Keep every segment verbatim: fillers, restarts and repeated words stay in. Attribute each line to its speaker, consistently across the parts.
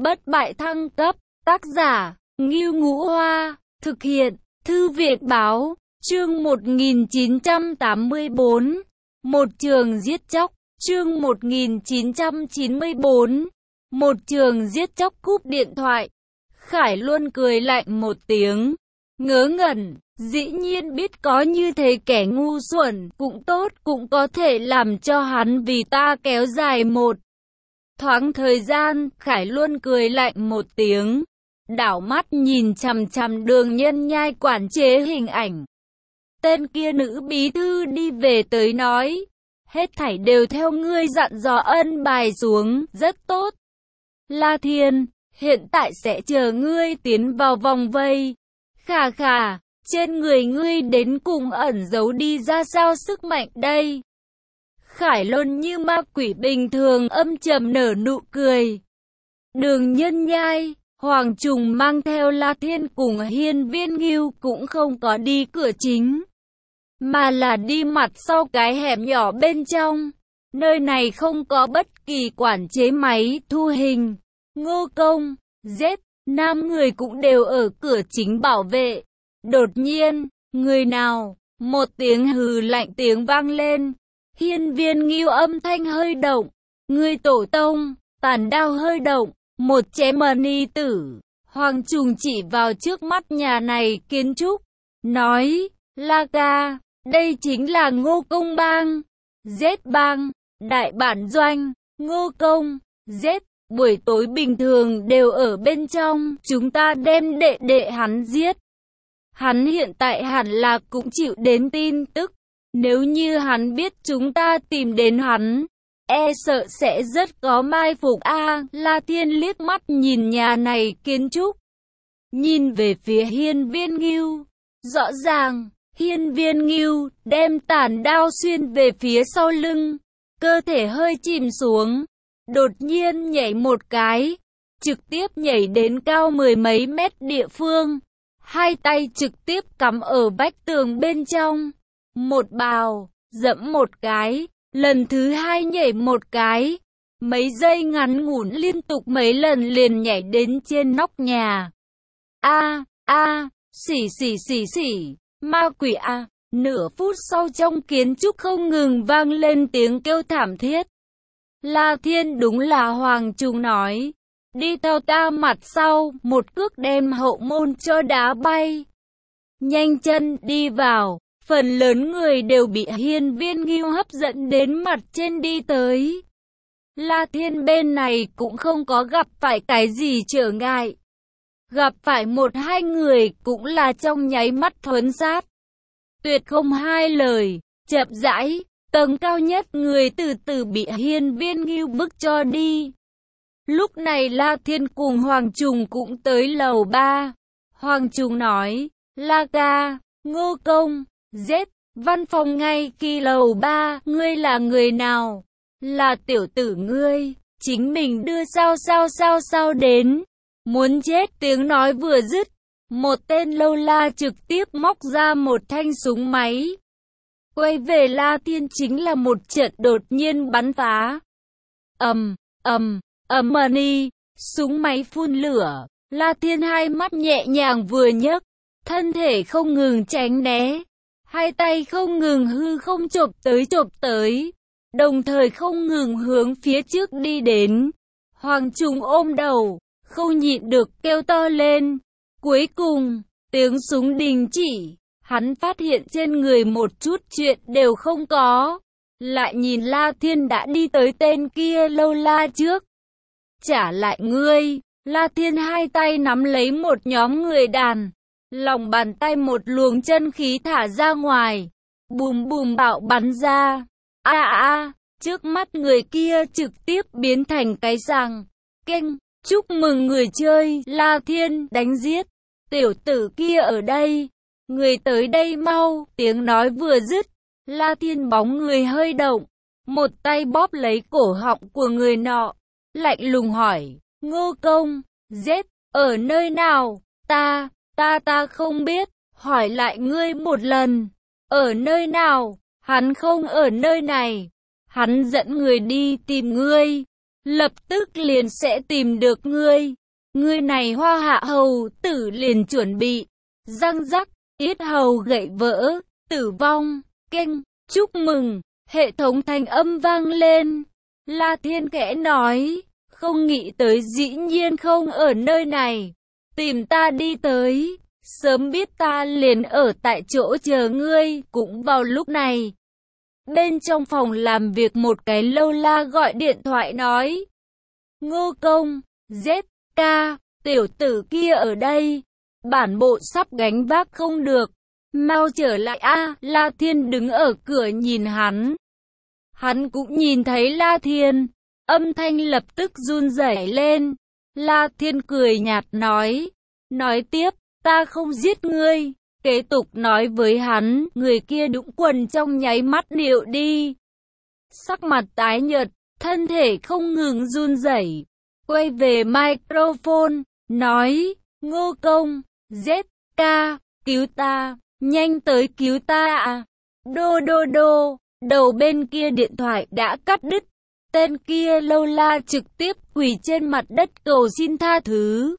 Speaker 1: Bất bại thăng cấp, tác giả, Ngưu Ngũ Hoa, thực hiện, Thư viện Báo, chương một nghìn chín trăm tám mươi bốn, một trường giết chóc, chương một nghìn chín trăm chín mươi bốn, một trường giết chóc. Cúp điện thoại, Khải Luân cười lạnh một tiếng, ngớ ngẩn, dĩ nhiên biết có như thế kẻ ngu xuẩn, cũng tốt, cũng có thể làm cho hắn vì ta kéo dài một thoáng thời gian. Khải Luân cười lạnh một tiếng, đảo mắt nhìn chằm chằm Đường Nhân Nhai quản chế hình ảnh. Tên kia nữ bí thư đi về tới nói, hết thảy đều theo ngươi dặn dò, ân bài xuống, rất tốt. La Thiên, hiện tại sẽ chờ ngươi tiến vào vòng vây. Khà khà, trên người ngươi đến cùng ẩn giấu đi ra sao sức mạnh đây? Khải Luân như ma quỷ bình thường âm trầm nở nụ cười. Đường Nhân Nhai, Hoàng Trùng mang theo La Thiên cùng Hiên Viên Ngưu cũng không có đi cửa chính, mà là đi mặt sau cái hẻm nhỏ bên trong. Nơi này không có bất kỳ quản chế máy thu hình. Ngô Công, Z, năm người cũng đều ở cửa chính bảo vệ. Đột nhiên, người nào? Một tiếng hừ lạnh tiếng vang lên. Hiên Viên Ngưu âm thanh hơi động. Người tổ tông, tàn đao hơi động. Một chém mani tử. Hoàng Trùng chỉ vào trước mắt nhà này kiến trúc, nói, La ca, đây chính là Ngô Công bang, Z bang, đại bản doanh. Ngô Công, Z, buổi tối bình thường đều ở bên trong, chúng ta đem đệ đệ hắn giết. Hắn hiện tại hẳn là cũng chịu đến tin tức, nếu như hắn biết chúng ta tìm đến hắn, e sợ sẽ rất có mai phục a. À, La Thiên liếc mắt nhìn nhà này kiến trúc, nhìn về phía Hiên Viên Ngưu. Rõ ràng, Hiên Viên Ngưu đem tản đao xuyên về phía sau lưng, cơ thể hơi chìm xuống, đột nhiên nhảy một cái, trực tiếp nhảy đến cao mười mấy mét địa phương, hai tay trực tiếp cắm ở vách tường bên trong, một bào, dẫm một cái, lần thứ hai nhảy một cái, mấy giây ngắn ngủn liên tục mấy lần liền nhảy đến trên nóc nhà. A a, xỉ xỉ xỉ xỉ, ma quỷ a. À. Nửa phút sau trong kiến trúc không ngừng vang lên tiếng kêu thảm thiết. La Thiên đúng là Hoàng Trùng nói, đi theo ta mặt sau, một cước đem hậu môn cho đá bay. Nhanh chân đi vào, phần lớn người đều bị Hiên Viên Ngưu hấp dẫn đến mặt trên đi tới. La Thiên bên này cũng không có gặp phải cái gì trở ngại. Gặp phải một hai người cũng là trong nháy mắt thuấn sát. Tuyệt không hai lời, chậm rãi, tầng cao nhất người từ từ bị Hiên Viên Ngưu bức cho đi. Lúc này La Thiên cùng Hoàng Trùng cũng tới lầu ba. Hoàng Trùng nói, La ca, Ngô Công, Z, văn phòng ngay kỳ lầu ba, ngươi là người nào? Là tiểu tử ngươi, chính mình đưa sao sao sao sao đến. Muốn chết, tiếng nói vừa dứt, một tên lâu la trực tiếp móc ra một thanh súng máy. Quay về La Thiên chính là một trận đột nhiên bắn phá. Ầm, ầm, ầm mani, súng máy phun lửa. La Thiên hai mắt nhẹ nhàng vừa nhấc, thân thể không ngừng tránh né, hai tay không ngừng hư không chộp tới chộp tới, đồng thời không ngừng hướng phía trước đi đến. Hoàng Trùng ôm đầu, không nhịn được kêu to lên. Cuối cùng, tiếng súng đình chỉ, hắn phát hiện trên người một chút chuyện đều không có. Lại nhìn La Thiên đã đi tới tên kia lâu la trước. Trả lại ngươi. La Thiên hai tay nắm lấy một nhóm người đàn, lòng bàn tay một luồng chân khí thả ra ngoài, bùm bùm bạo bắn ra. A a, à, trước mắt người kia trực tiếp biến thành cái răng. Keng, chúc mừng người chơi, La Thiên đánh giết. Tiểu tử kia ở đây, người tới đây mau. Tiếng nói vừa dứt, La Thiên bóng người hơi động, một tay bóp lấy cổ họng của người nọ, lạnh lùng hỏi, Ngô Công, Z, ở nơi nào? Ta, ta ta không biết, hỏi lại ngươi một lần, ở nơi nào? Hắn không ở nơi này, hắn dẫn người đi tìm ngươi. lập tức liền sẽ tìm được ngươi. Ngươi này Hoa Hạ hầu tử liền chuẩn bị. Răng rắc, yết hầu gãy vỡ, tử vong, keng, chúc mừng, hệ thống thanh âm vang lên. La Thiên khẽ nói, không nghĩ tới dĩ nhiên không ở nơi này. Tìm ta đi tới, sớm biết ta liền ở tại chỗ chờ ngươi. Cũng vào lúc này, bên trong phòng làm việc một cái lâu la gọi điện thoại nói, Ngô Công, Z K, tiểu tử kia ở đây, bản bộ sắp gánh vác không được, mau trở lại a. La Thiên đứng ở cửa nhìn hắn. Hắn cũng nhìn thấy La Thiên, âm thanh lập tức run rẩy lên. La Thiên cười nhạt nói, nói tiếp, ta không giết ngươi. Kế tục nói với hắn, người kia đũng quần trong nháy mắt điệu đi. Sắc mặt tái nhợt, thân thể không ngừng run rẩy. Quay về microphone, nói, Ngô Công, Z K, cứu ta, nhanh tới cứu ta à. Đô đô đô, đầu bên kia điện thoại đã cắt đứt. Tên kia lâu la trực tiếp quỳ trên mặt đất cầu xin tha thứ.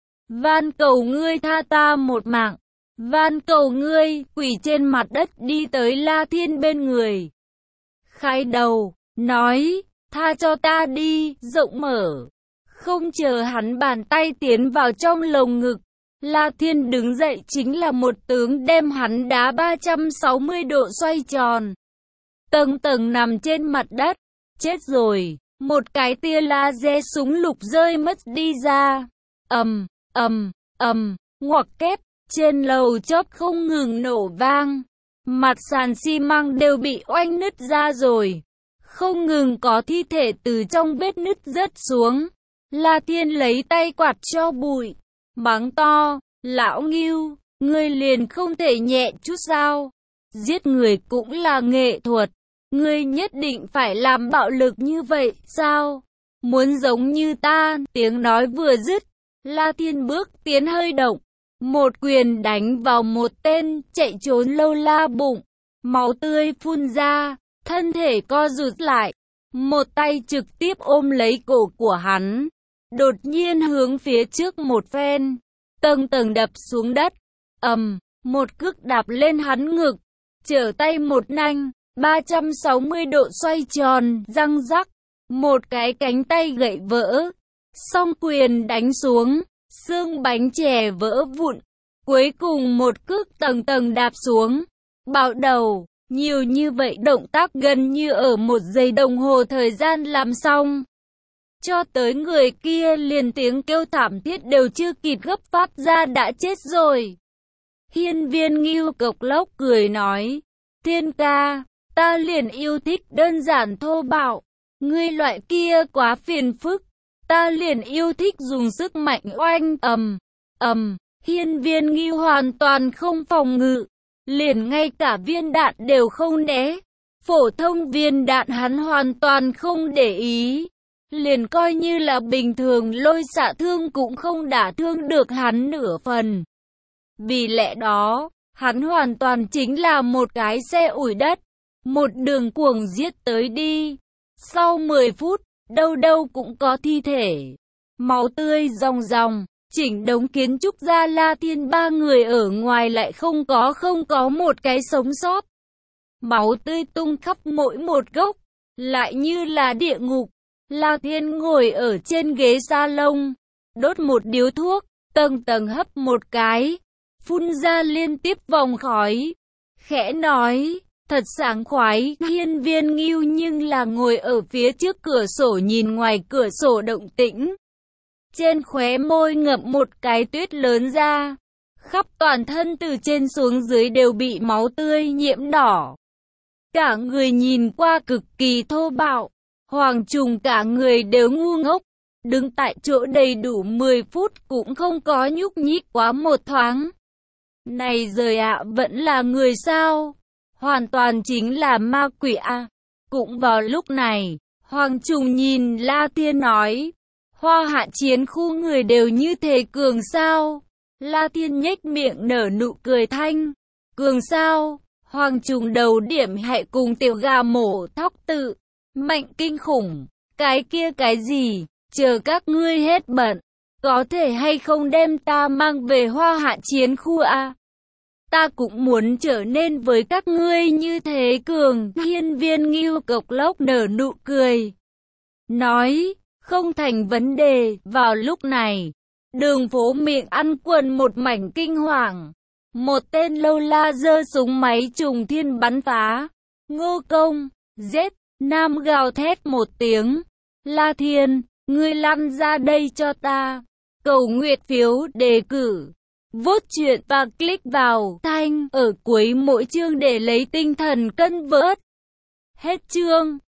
Speaker 1: Van cầu ngươi tha ta một mạng. Van cầu ngươi, quỳ trên mặt đất đi tới La Thiên bên người. Khai đầu, nói, tha cho ta đi, rộng mở. Không chờ hắn bàn tay tiến vào trong lồng ngực, La Thiên đứng dậy chính là một tướng đem hắn đá ba trăm sáu mươi độ xoay tròn. Tầng tầng nằm trên mặt đất, chết rồi, một cái tia laser súng lục rơi mất đi ra. Ầm, ầm, ầm, ngoặc kép, trên lầu chóp không ngừng nổ vang. Mặt sàn xi măng đều bị oanh nứt ra rồi. Không ngừng có thi thể từ trong vết nứt rớt xuống. La Thiên lấy tay quạt cho bụi, mắng to, lão Ngưu, ngươi liền không thể nhẹ chút sao? Giết người cũng là nghệ thuật, ngươi nhất định phải làm bạo lực như vậy sao? Muốn giống như ta? Tiếng nói vừa dứt, La Thiên bước tiến hơi động, một quyền đánh vào một tên chạy trốn lâu la bụng, máu tươi phun ra, thân thể co rụt lại, một tay trực tiếp ôm lấy cổ của hắn. Đột nhiên hướng phía trước một phen, tầng tầng đập xuống đất, ầm, một cước đạp lên hắn ngực, trở tay một nanh, ba trăm sáu mươi độ xoay tròn, răng rắc, một cái cánh tay gãy vỡ, song quyền đánh xuống, xương bánh chè vỡ vụn, cuối cùng một cước tầng tầng đạp xuống, bạo đầu, nhiều như vậy động tác gần như ở một giây đồng hồ thời gian làm xong. Cho tới người kia liền tiếng kêu thảm thiết đều chưa kịp gấp phát ra đã chết rồi. Hiên Viên Ngưu cộc lốc cười nói, Thiên ca, ta liền yêu thích đơn giản thô bạo, ngươi loại kia quá phiền phức, ta liền yêu thích dùng sức mạnh oanh. Ầm, ầm, Hiên Viên Ngưu hoàn toàn không phòng ngự, liền ngay cả viên đạn đều không né, phổ thông viên đạn hắn hoàn toàn không để ý. Liền coi như là bình thường lôi xạ thương cũng không đả thương được hắn nửa phần. Vì lẽ đó, hắn hoàn toàn chính là một cái xe ủi đất, một đường cuồng giết tới đi. Sau mười phút, đâu đâu cũng có thi thể, máu tươi ròng ròng, chỉnh đống kiến trúc gia La Thiên ba người ở ngoài lại không có không có một cái sống sót. Máu tươi tung khắp mỗi một góc, lại như là địa ngục. La Thiên ngồi ở trên ghế salon, đốt một điếu thuốc, tầng tầng hấp một cái, phun ra liên tiếp vòng khói, khẽ nói, thật sảng khoái. Hiên Viên Ngưu nhưng là ngồi ở phía trước cửa sổ nhìn ngoài cửa sổ động tĩnh. Trên khóe môi ngậm một cái tuyết lớn ra, khắp toàn thân từ trên xuống dưới đều bị máu tươi nhiễm đỏ. Cả người nhìn qua cực kỳ thô bạo. Hoàng Trùng cả người đều ngu ngốc, đứng tại chỗ đầy đủ mười phút cũng không có nhúc nhích quá một thoáng. Này giời ạ, vẫn là người sao? Hoàn toàn chính là ma quỷ a. À. Cũng vào lúc này, Hoàng Trùng nhìn La Thiên nói, Hoa Hạ chiến khu người đều như thế cường sao? La Thiên nhếch miệng nở nụ cười thanh, cường sao? Hoàng Trùng đầu điểm hại cùng tiểu gà mổ thóc tự mạnh kinh khủng, Cái kia cái gì? Chờ các ngươi hết bận, có thể hay không đem ta mang về Hoa Hạ chiến khu a? Ta cũng muốn trở nên với các ngươi như thế cường. Hiên Viên Ngưu cộc lốc nở nụ cười, nói, không thành vấn đề. Vào lúc này, đường phố miệng ăn quần một mảnh kinh hoàng. Một tên lâu la giơ súng máy trùng thiên bắn phá. Ngô Công, giết! Nam gào thét một tiếng. La Thiên, ngươi lăn ra đây cho ta. Cầu nguyện phiếu đề cử. Vốt truyện và click vào thanh ở cuối mỗi chương để lấy tinh thần cân vớt. Hết chương.